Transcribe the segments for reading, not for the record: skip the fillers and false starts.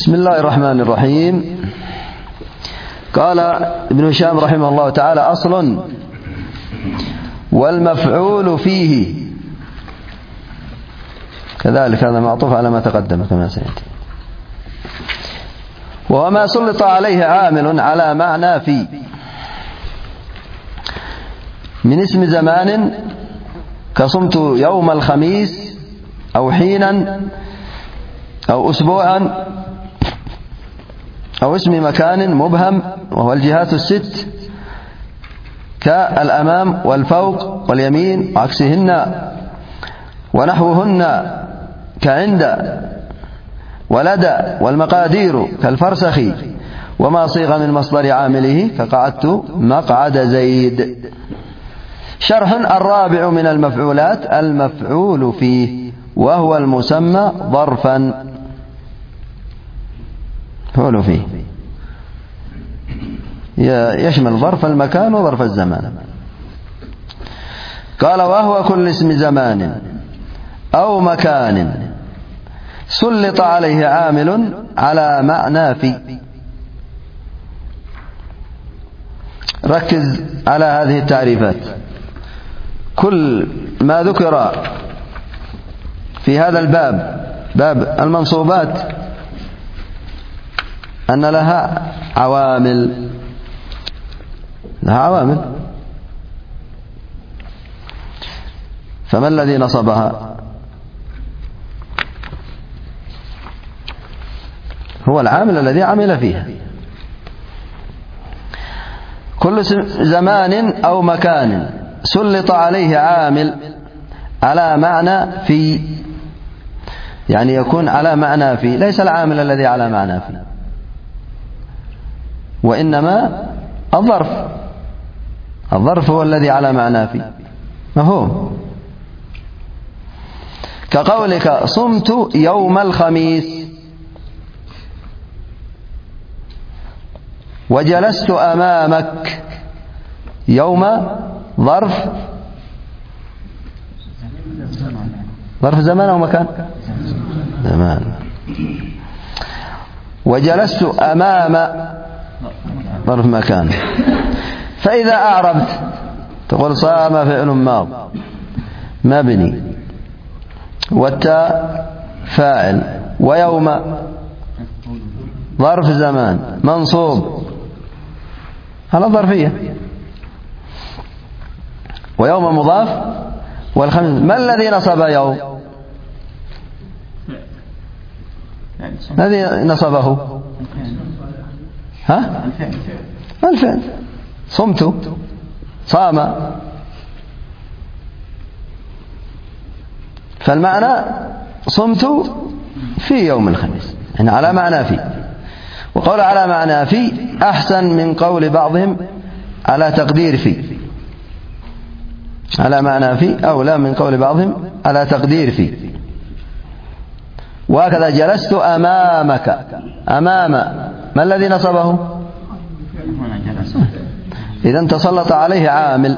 بسم الله الرحمن الرحيم. قال ابن هشام رحمه الله تعالى: أصل والمفعول فيه. كذلك هذا معطوف على ما تقدم كما سيأتي. وما سلط عليه عامل على معنى في من اسم زمان كصمت يوم الخميس أو حينا أو أسبوعا، أو اسم مكان مبهم وهو الجهات الست كالأمام والفوق واليمين وعكسهن ونحوهن كعند ولدى والمقادير كالفرسخ وما صيغ من مصدر عامله كقعدت مقعد زيد. شرح: الرابع من المفعولات المفعول فيه، وهو المسمى ظرفا. مفعول فيه يشمل ظرف المكان وظرف الزمان. قال: وهو كل اسم زمان أو مكان سلط عليه عامل على معنى في. ركز على هذه التعريفات. كل ما ذكر في هذا الباب، باب المنصوبات، أن لها عوامل. فما الذي نصبها؟ هو العامل الذي عمل فيها. كل زمان أو مكان سلط عليه عامل على معنى في، يعني يكون على معنى في، ليس العامل الذي على معنى في، وإنما الظرف هو الذي على معنى في. مفهوم؟ كقولك صمت يوم الخميس وجلست أمامك. يوم ظرف زمان أو مكان؟ زمان. وجلست أمام ظرف مكان. فإذا أعربت تقول صام فعل ماض مبني، والتاء فاعل، ويوم ظرف زمان منصوب على الظرفية، ويوم مضاف، والخميس. ما الذي نصب يوم؟ الذي نصبه الفعل. صمت، صام. فالمعنى صمت في يوم الخميس، يعني على معنى في. وقول على معنى في أحسن من قول بعضهم على تقدير في. على معنى في أولى من قول بعضهم على تقدير في. وهكذا جلست أمامك. أمام ما الذي نصبه؟ إذن تسلط عليه عامل.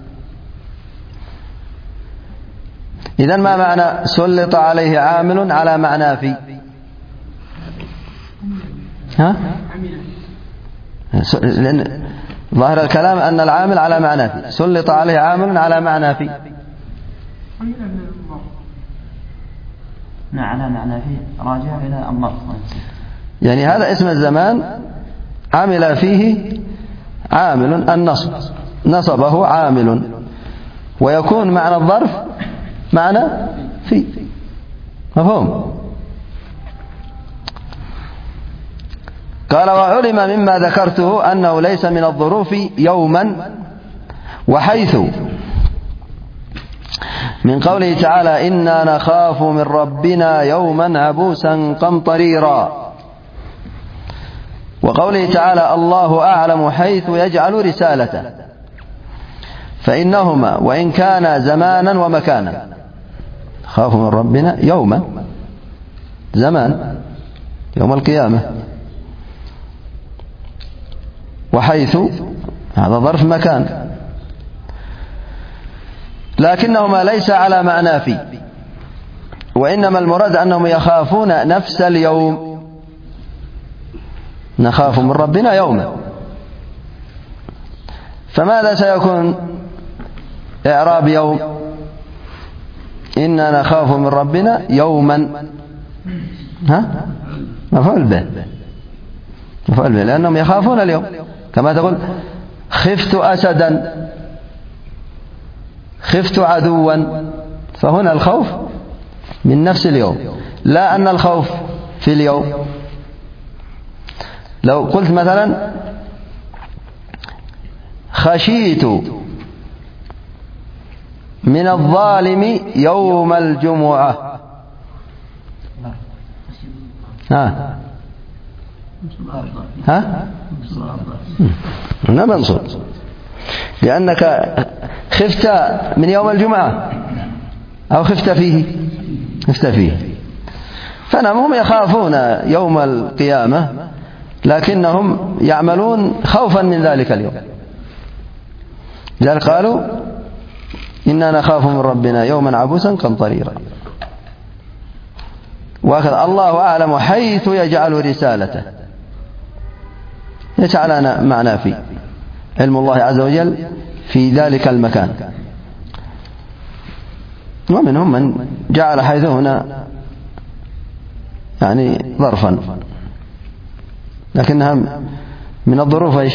إذن ما معنى سلط عليه عامل على معنى في؟ لأن ظاهر الكلام أن العامل على معنى في. سلط عليه عامل على معنى في. على معنى في راجع إلى الظرف. يعني هذا اسم الزمان عمل فيه عامل النصب، نصبه عامل، ويكون معنى الظرف معنى في. مفهوم؟ قال: وعلم مما ذكرته أنه ليس من الظروف يوما، وحيث من قوله تعالى: إنا نخاف من ربنا يوما عبوسا قمطريرا، وقوله تعالى: الله أعلم حيث يجعل رسالته، فإنهما وإن كان زمانا ومكانا. خاف من ربنا يوما زمان يوم القيامة، وحيث هذا ظرف مكان، لكنهما ليس على معنى في، وإنما المراد أنهم يخافون نفس اليوم، نخاف من ربنا يوما. فماذا سيكون إعراب يوم؟ إنا نخاف من ربنا يوما، مفعول به، لأنهم يخافون اليوم، كما تقول خفت أسدا، خفت عدوا، فهنا الخوف من نفس اليوم، لا أن الخوف في اليوم. لو قلت مثلا خشيت من الظالم يوم الجمعة، هنا منصوب، لأنك خفت من يوم الجمعة أو خفت فيه. فهم يخافون يوم القيامة، لكنهم يعملون خوفا من ذلك اليوم. لذلك قالوا إنا نخاف من ربنا يوما عبوسا قمطريرا. وهكذا الله أعلم حيث يجعل رسالته، يجعل معنا في علم الله عز وجل في ذلك المكان. ومنهم من جعل حيث هنا يعني ظرفا، لكنها من الظروف ايش؟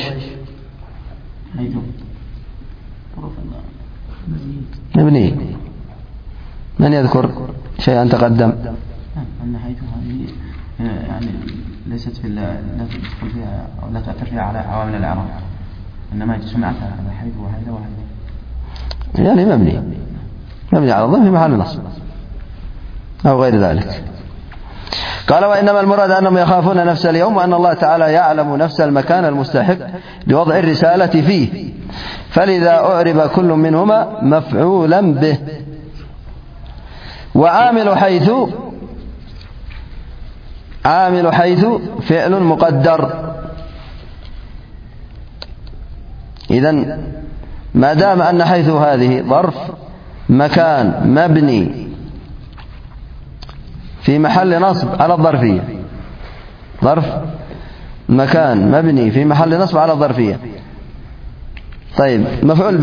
مبنية. من يذكر شيئا تقدم؟ أن حيث هذه يعني ليست في لا تدخل فيها أو لا تؤثر فيها على عوامل الإعراب، إنما سمعتها على حيث وهذا يعني مبني على الضم في محل نصب أو غير ذلك. قال وإنما المراد أنهم يخافون نفس اليوم، وأن الله تعالى يعلم نفس المكان المستحق لوضع الرسالة فيه، فلذا أعرب كل منهما مفعولا به. وعامل حيث فعل مقدر. إذن ما دام أن حيث هذه ظرف مكان مبني في محل نصب على الظرفية، ظرف مكان مبني في محل نصب على الظرفية. طيب مفعول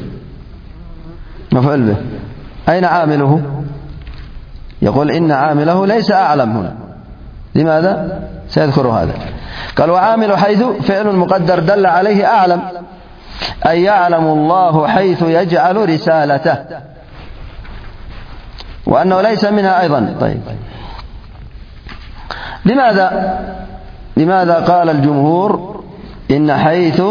به أين عامله؟ يقول إن عامله ليس أعلم هنا. لماذا؟ سيذكر هذا. قال وعامل حيث فعل مقدر دل عليه أعلم، أي يعلم الله حيث يجعل رسالته، وأنه ليس منها أيضا. طيب لماذا قال الجمهور إن حيث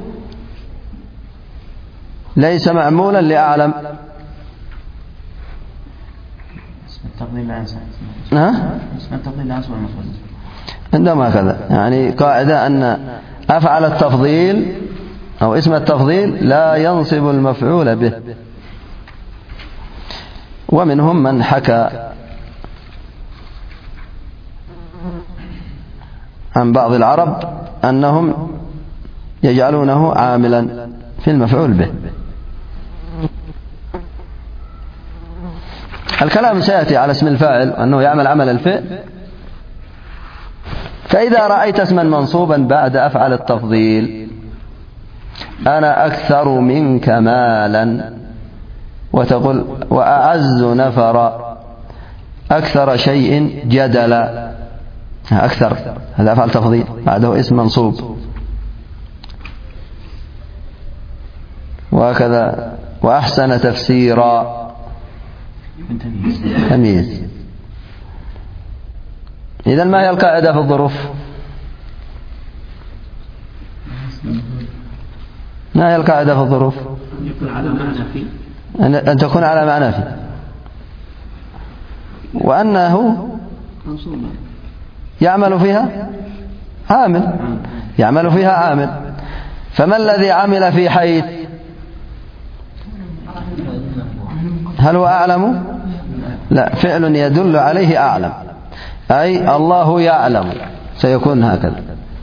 ليس معمولا لأعلم؟ اسم التقدير لا ينسى. اسم التقدير لا ينسى المفعول. عندما كذا يعني قاعدة أن أفعل التفضيل أو اسم التفضيل لا ينصب المفعول به. ومنهم من حكى عن بعض العرب أنهم يجعلونه عاملا في المفعول به. الكلام سيأتي على اسم الفاعل أنه يعمل عمل الفعل. فإذا رأيت اسما منصوبا بعد أفعل التفضيل، أنا أكثر منك مالا، وتقول وأعز نفرا، أكثر شيء جدلا، أكثر هذا أفعل تفضيل بعده اسم منصوب. وهكذا وأحسن تفسيرا تمييز. إذن ما هي القاعدة في الظروف؟ ما هي القاعدة في الظروف؟ أن تكون على معنى فيه، وأنه يعمل فيها عامل. فما الذي عمل في حيث؟ هل هو أعلم؟ لا، فعل يدل عليه أعلم، أي الله يعلم، سيكون هكذا،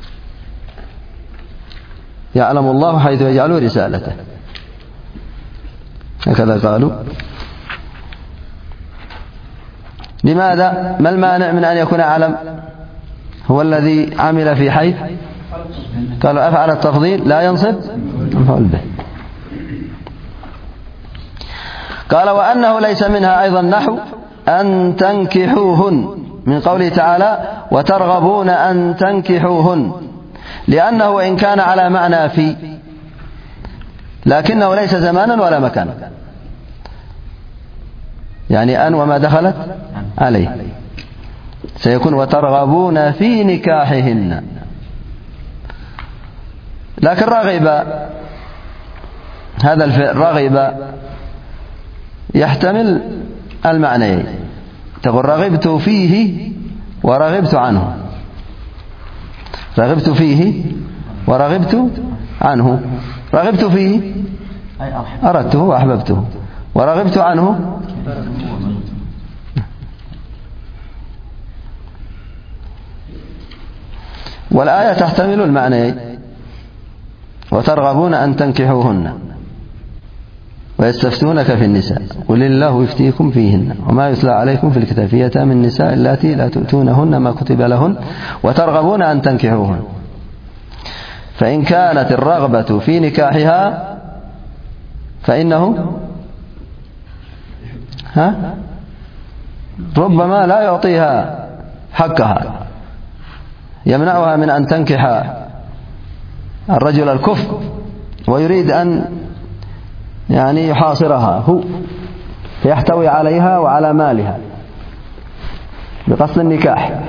يعلم الله حيث يجعل رسالته، هكذا قالوا. لماذا؟ ما المانع من أن يكون أعلم هو الذي عمل في حيث قالوا أفعل التفضيل لا ينصب مفعول به. قال وأنه ليس منها أيضا نحو أن تنكحوهن من قوله تعالى وترغبون أن تنكحوهن، لأنه إن كان على معنى في لكنه ليس زمانا ولا مكانا، يعني أن وما دخلت عليه سيكون وترغبون في نكاحهن. لكن رغب هذا الفعل رغب يحتمل المعنيين، تقول رغبت فيه ورغبت عنه، رغبت فيه ورغبت عنه. رغبت فيه أردته وأحببته، ورغبت عنه والآية تحتمل المعنيين وترغبون أن تنكحوهن ويستفتونك في النساء قل الله يفتيكم فيهن وما يتلى عليكم في الكتاب في يتامى النساء اللاتي لا تؤتونهن ما كتب لهن وترغبون أن تنكحوهن. فإن كانت الرغبة في نكاحها فإنه ربما لا يعطيها حقها، يمنعها من أن تنكح الرجل الكفء ويريد أن يعني يحاصرها هو فيحتوي عليها وعلى مالها بقصد النكاح.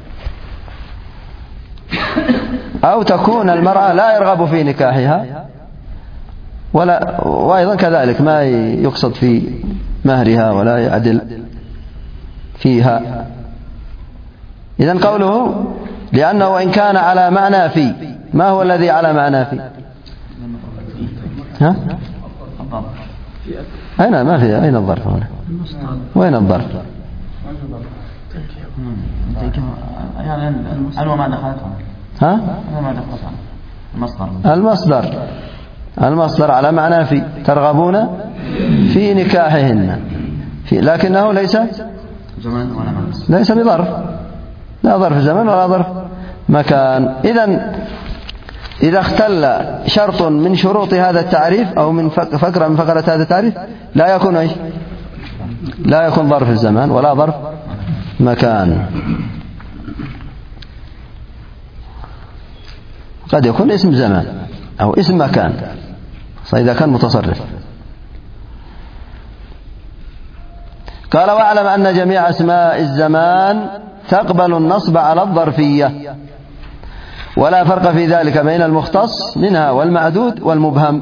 أو تكون المرأة لا يرغب في نكاحها وأيضا كذلك ما يقصد في مهرها ولا يعدل فيها. إذن قوله لأنه إن كان على معنى في، ما هو الذي على معنى في؟ أين ما في أين الظرف هنا؟ وين الظرف؟ المصدر على معنى في، ترغبون في نكاحهن لكنه ليس بظرف، لا ظرف زمن ولا ظرف مكان. إذا اختل شرط من شروط هذا التعريف أو من فقرة من فقرة هذا التعريف لا يكون إيش؟ لا يكون ظرف الزمان ولا ظرف مكان. قد يكون اسم زمان أو اسم مكان إذا كان متصرف. قال واعلم أن جميع أسماء الزمان تقبل النصب على الظرفية ولا فرق في ذلك بين المختص منها والمعدود والمبهم.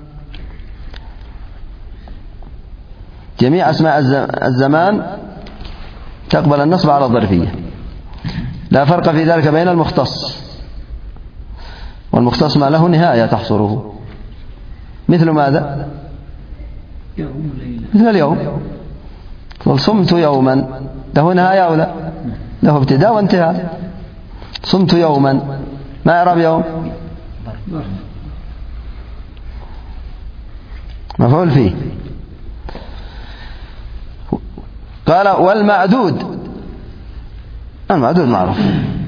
جميع أسماء الزمان تقبل النصب على الظرفية، لا فرق في ذلك بين المختص، والمختص ما له نهاية تحصره، مثل ماذا؟ مثل اليوم، صمت يوما له نهاية أو لا؟ له ابتداء وانتهاء. صمت يوما ما إعراب يوم؟ مفعول فيه. قال والمعدود، المعدود معروف.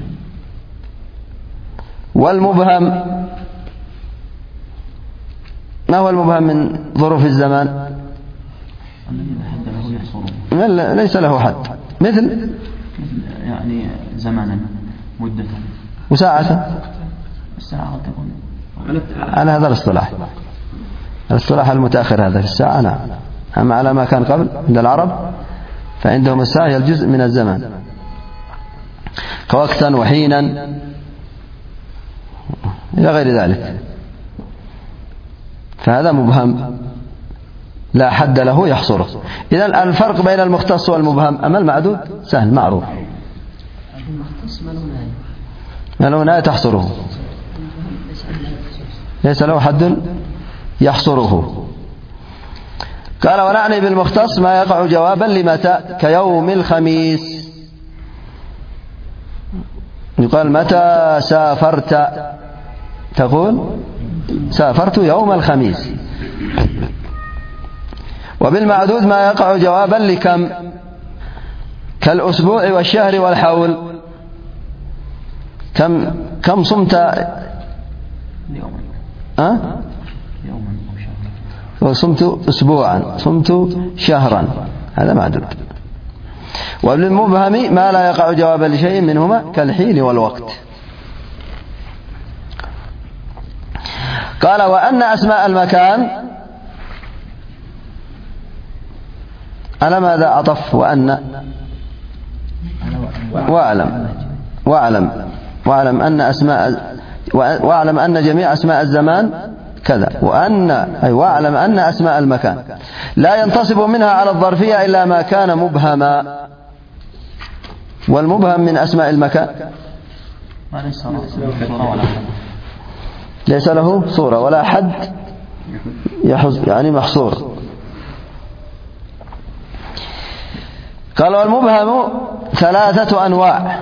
والمبهم، ما هو المبهم من ظروف الزمان؟ ليس له حد، مثل يعني زمانا مدة وساعة. الساعة تكون على هذا الاصطلاح المتأخر هذا في الساعة نعم. أما على ما كان قبل عند العرب فعندهم الساعة هي الجزء من الزمان، كوقتا وحينا إلى غير ذلك. فهذا مبهم لا حد له يحصره. إذن الفرق بين المختص والمبهم. أما المعدود سهل معروف، ما له نهاية تحصره، ليس له حد يحصره. قال ونعني بالمختص ما يقع جوابا لمتى كيوم الخميس. يقال متى سافرت، تقول سافرت يوم الخميس. وبالمعدود ما يقع جوابا لكم كالأسبوع والشهر والحول. كم صمت يوما أو شهرا. صمت أسبوعا، صمت شهرا، هذا معدود. وبالمبهم ما لا يقع جوابا لشيء منهما كالحين والوقت. قال وأن أسماء المكان على ماذا عطف؟ وأن واعلم أن جميع أسماء الزمان كذا، واعلم أن أسماء المكان لا ينتصب منها على الظرفية إلا ما كان مبهما. والمبهم من أسماء المكان ليس له صورة ولا حد يعني محصور. قال والمبهم 3 أنواع: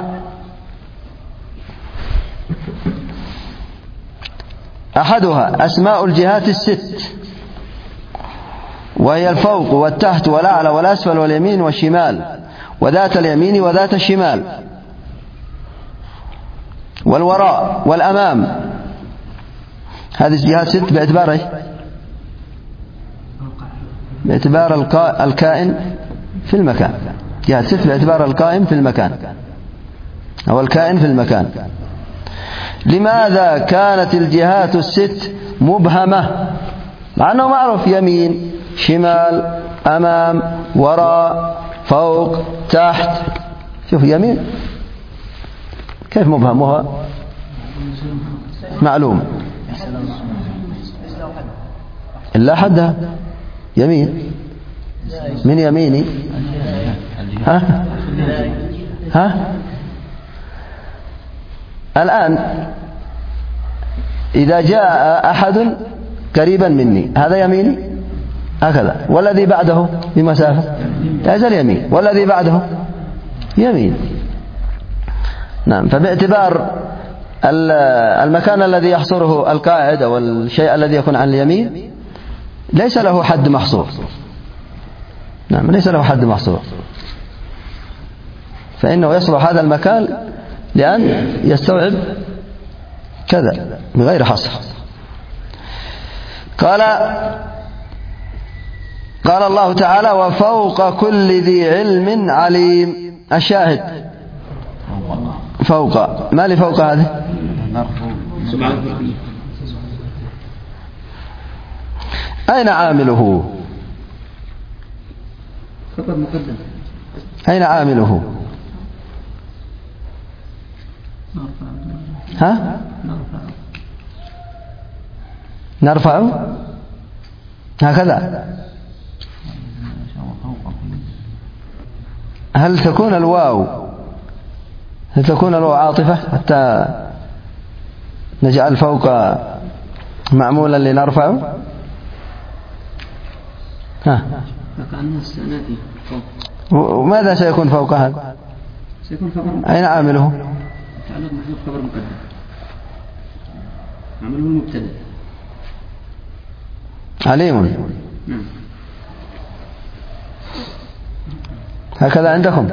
أحدها أسماء الجهات 6، وهي الفوق والتحت والأعلى والأسفل واليمين والشمال وذات اليمين وذات الشمال والوراء والأمام. هذه الجهات 6 باعتبار ايش؟ باعتبار الكائن في المكان. جهات 6 باعتبار القائم في المكان أو الكائن في المكان. لماذا كانت الجهات 6 مبهمة مع أنه معروف يمين شمال أمام وراء فوق تحت؟ شوف يمين كيف مبهمها؟ معلوم إلا حدها يمين. من يميني ها الآن إذا جاء أحد قريبا مني هذا يميني هكذا، والذي بعده بمسافة هذا اليمين، والذي بعده يمين. نعم. فباعتبار المكان الذي يحصره القاعد أو الشيء الذي يكون عن اليمين ليس له حد محصور. نعم ليس له حد محصور، فإنه يصلح هذا المكان لأن يستوعب كذا بغير حصر. قال الله تعالى وفوق كل ذي علم عليم. الشاهد فوق، ما لفوق هذه؟ أين عامله؟ أين عامله؟ ها؟ نرفعه هكذا. هل تكون الواو عاطفة حتى نجعل فوق معمولا لنرفعه؟ ها؟ وماذا سيكون فوق هذا؟ سيكون خبر. أين عامله؟ تعلق محذوف خبر مقدم، عمله المبتدأ عليم. نعم. هكذا عندكم؟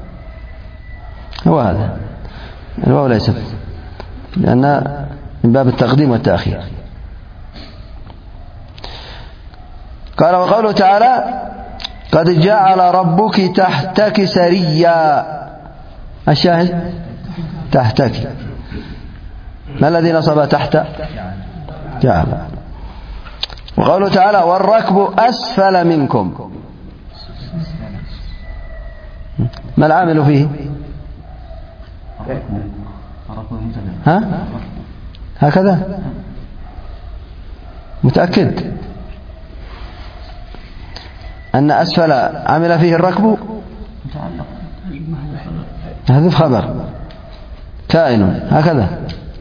هو هذا الواو ليست، لأن من باب التقديم والتأخير. قال وقوله تعالى قد جعل ربك تحتك سريا. الشاهد تحتك، ما الذي نصب تحت؟ جعل. وقوله تعالى والركب أسفل منكم، ما العامل فيه؟ ها؟ هكذا متأكد أن أسفل عمل فيه الركب؟ هذا خبر كائن هكذا.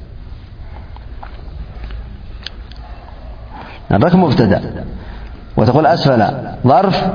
الركب مبتدأ وتقول أسفل ظرف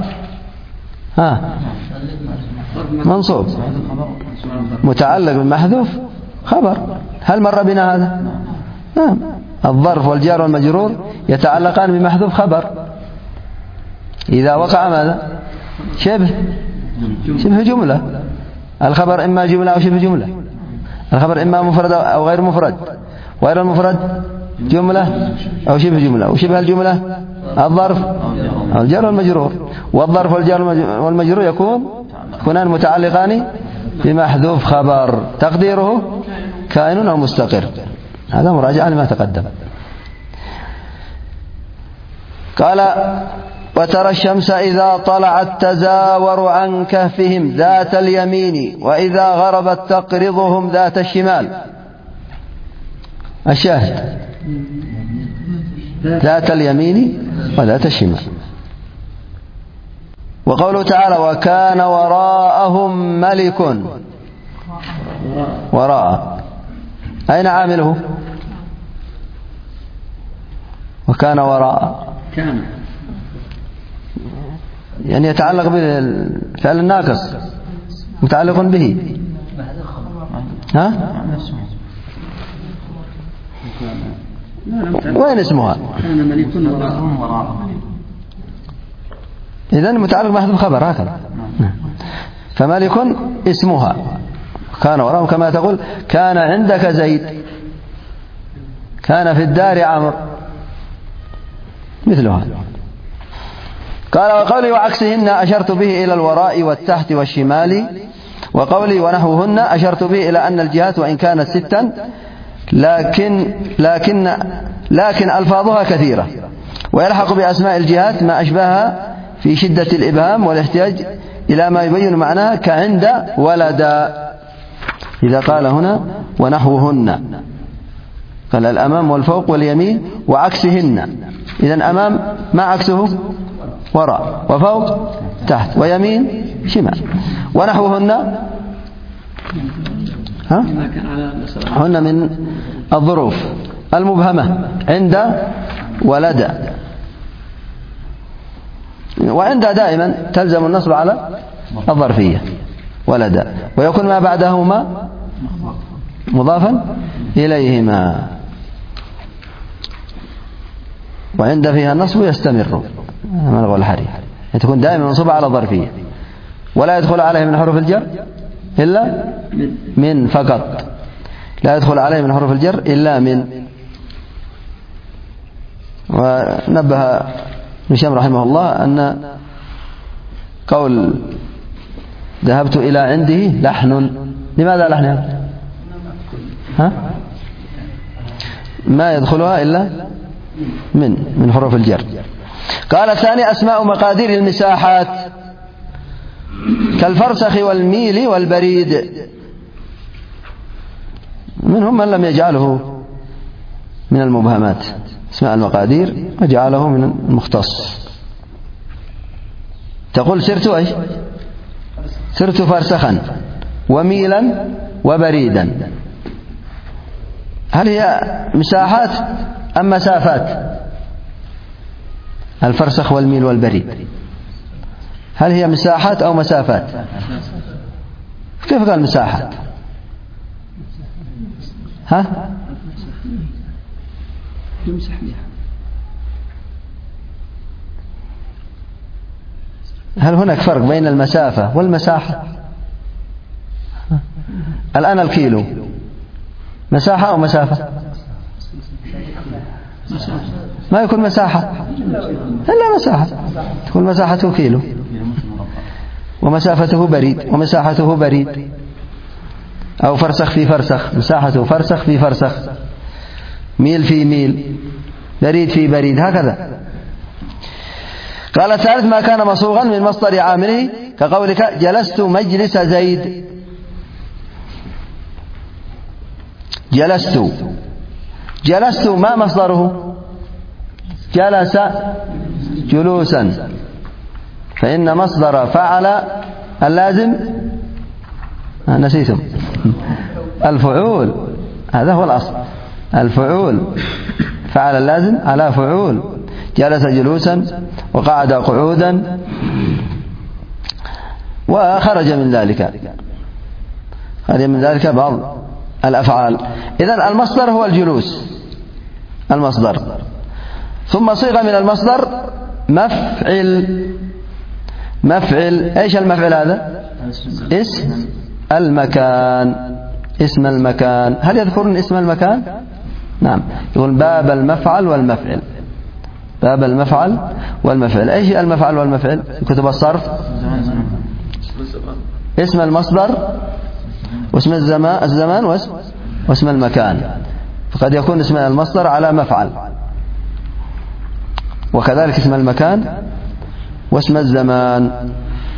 منصوب متعلق بالمحذوف خبر. هل مر بنا هذا؟ نعم. الظرف والجار والمجرور يتعلقان بمحذوف خبر إذا وقع ماذا؟ شبه جملة. الخبر إما جملة أو شبه جملة. الخبر إما مفرد أو غير مفرد. غير المفرد جملة أو شبه جملة، وشبه الجملة الظرف أو الجر والمجرور. والظرف والجر والمجرور يكونان متعلقان بمحذوف خبر تقديره كائن أو مستقر. هذا مراجعة لما تقدم. قال: وترى الشمس إذا طلعت تزاور عن كهفهم ذات اليمين وإذا غربت تقرضهم ذات الشمال. الشاهد ذات اليمين وذات الشمال. وقوله تعالى: وكان وراءهم ملك. وراء أين عامله؟ وكان وراء يعني يتعلق بالفعل الناقص، متعلق به. ها؟ وين اسمها؟ إذن متعلق محذوف خبر هكذا. فملك اسمها، كان وراءهم كما تقول كان عندك زيد، كان في الدار عمرو، مثلها. قال: وقولي وعكسهن أشرت به إلى الوراء والتحت والشمال. وقولي ونحوهن أشرت به إلى أن الجهات وإن كانت 6 لكن ألفاظها كثيرة، ويلحق بأسماء الجهات ما أشبهها في شدة الإبهام والاحتياج إلى ما يبين معناها كعند ولدا. إذا قال هنا ونحوهن قال الأمام والفوق واليمين وعكسهن. إذن أمام ما عكسه؟ وراء، وفوق تحت، ويمين شمال. ونحوهن هن من الظروف المبهمة عند ولد. وعند دائما تلزم النصب على الظرفية ولد، ويكون ما بعدهما مضافا إليهما. وعند فيها النصب يستمر من غير الحري، تكون دائما منصوبة على الظرفية، ولا يدخل عليه من حروف الجر إلا من فقط. لا يدخل عليه من حروف الجر إلا من. ونبه ابن هشام رحمه الله أن قول ذهبت إلى عنده لحن. لماذا لحن؟ ما يدخلها إلا من حروف الجر. قال: الثاني أسماء مقادير المساحات كالفرسخ والميل والبريد. منهم من لم يجعله من المبهمات اسماء المقادير وجعله من المختص. تقول سرت ايش؟ سرت فرسخا وميلا وبريدا. هل هي مساحات أم مسافات؟ الفرسخ والميل والبريد هل هي مساحات أو مسافات؟ كيف قال مساحات؟ هل هناك فرق بين المسافة والمساحة؟ الآن الكيلو مساحة أو مسافة؟ ما يكون مساحة إلا مساحة، تكون مساحته كيلو ومسافته بريد ومساحته بريد، أو فرسخ في فرسخ، مساحته فرسخ في فرسخ، ميل في ميل، بريد في بريد، هكذا. قال: الثالث ما كان مصوغا من مصدر عامله كقولك جلست مجلس زيد. جلست ما مصدره؟ جلس جلوسا، فإن مصدر فعل اللازم نسيتم الفعول، هذا هو الأصل، الفعول فعل اللازم على فعول. جلس جلوسا وقعد قعودا وخرج من ذلك بعض الأفعال. إذن المصدر هو الجلوس، المصدر. ثم صيغ من المصدر مفعل. ايش المفعل هذا؟ اسم المكان. اسم المكان. هل يذكرون اسم المكان؟ نعم، يقول باب المفعل والمفعل. باب المفعل والمفعل. ايش المفعل والمفعل في كتب الصرف؟ اسم المصدر واسم الزمان واسم المكان. فقد يكون اسم المصدر على مفعل، وكذلك اسم المكان واسم الزمان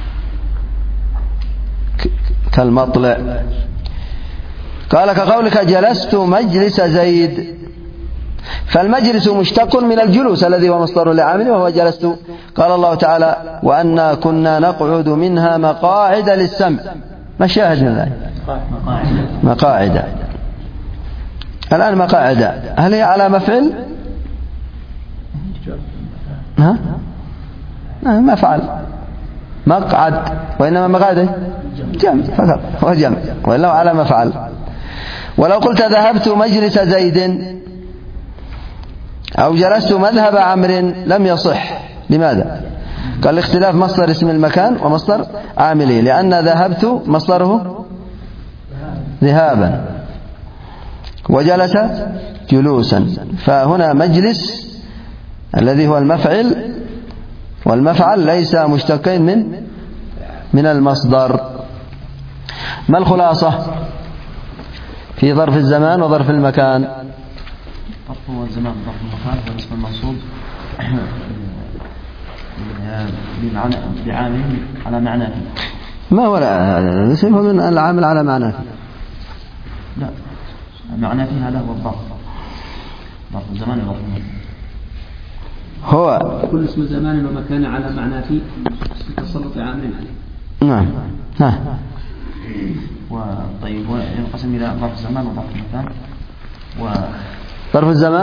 كالمطلع. قال كقولك جلست مجلس زيد، فالمجلس مشتق من الجلوس الذي هو مصدر لعامل وهو جلست. قال الله تعالى وأنا كنا نقعد منها مقاعد للسمع. ما الشاهد من ذلك؟ مقاعد. الآن مقاعد هل هي على مفعل؟ ها؟ مفعل مقعد، وإنما مقعد جمع فقط، هو جمع، وإلا على مفعل. ولو قلت ذهبت مجلس زيد أو جلست مذهب عمرو لم يصح. لماذا؟ قال الاختلاف مصدر اسم المكان ومصدر عامله، لأن ذهبت مصدره ذهابا وجلس جلوسا، فهنا مجلس الذي هو المفعل والمفعل ليس مشتقين من المصدر. ما الخلاصة في ظرف الزمان وظرف المكان؟ ظرف الزمان ظرف المكان هو اسم المنصوب بعامل على معنى فيه. ما هو الاسم هو من العامل على معنى فيه؟ لا، معنى فيه هذا هو الظرف، ظرف الزمان وظرف المكان. هو كل اسم زمان ومكان على معنى فيه تسلط عامل عليه. نعم. طيب ينقسم إلى ظرف الزمان وظرف المكان. ظرف الزمان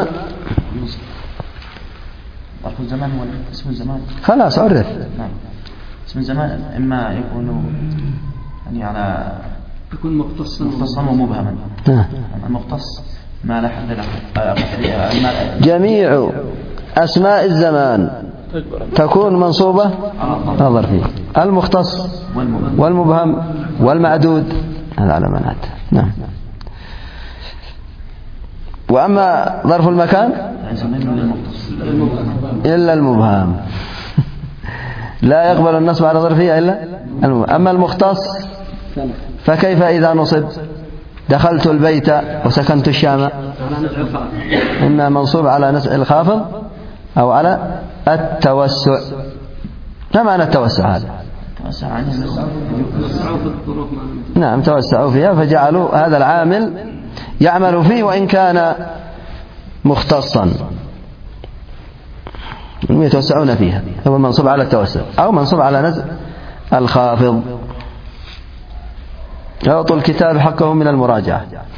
ظرف الزمان هو اسم الزمان. خلاص عرف. نعم، اسم الزمان إما يكون يعني على يكون مختصا ومبهما. المختص ما لا حد له. جميع أسماء الزمان تكون منصوبة على ظرفه، المختص والمبهم والمعدود هذا على معنات. نعم. وأما ظرف المكان إلا المبهم لا يقبل النصب على ظرفه إلا المبهم. أما المختص فكيف إذا نصب؟ دخلت البيت وسكنت الشام، إما منصوب على نزع الخافض أو على التوسع. ما معنى التوسع هذا؟ نعم، توسعوا فيها فجعلوا هذا العامل يعمل فيه وإن كان مختصا، يتوسعون فيها. هو منصوب على التوسع أو منصوب على نزع الخافض. يعطوا الكتاب حقه من المراجعة.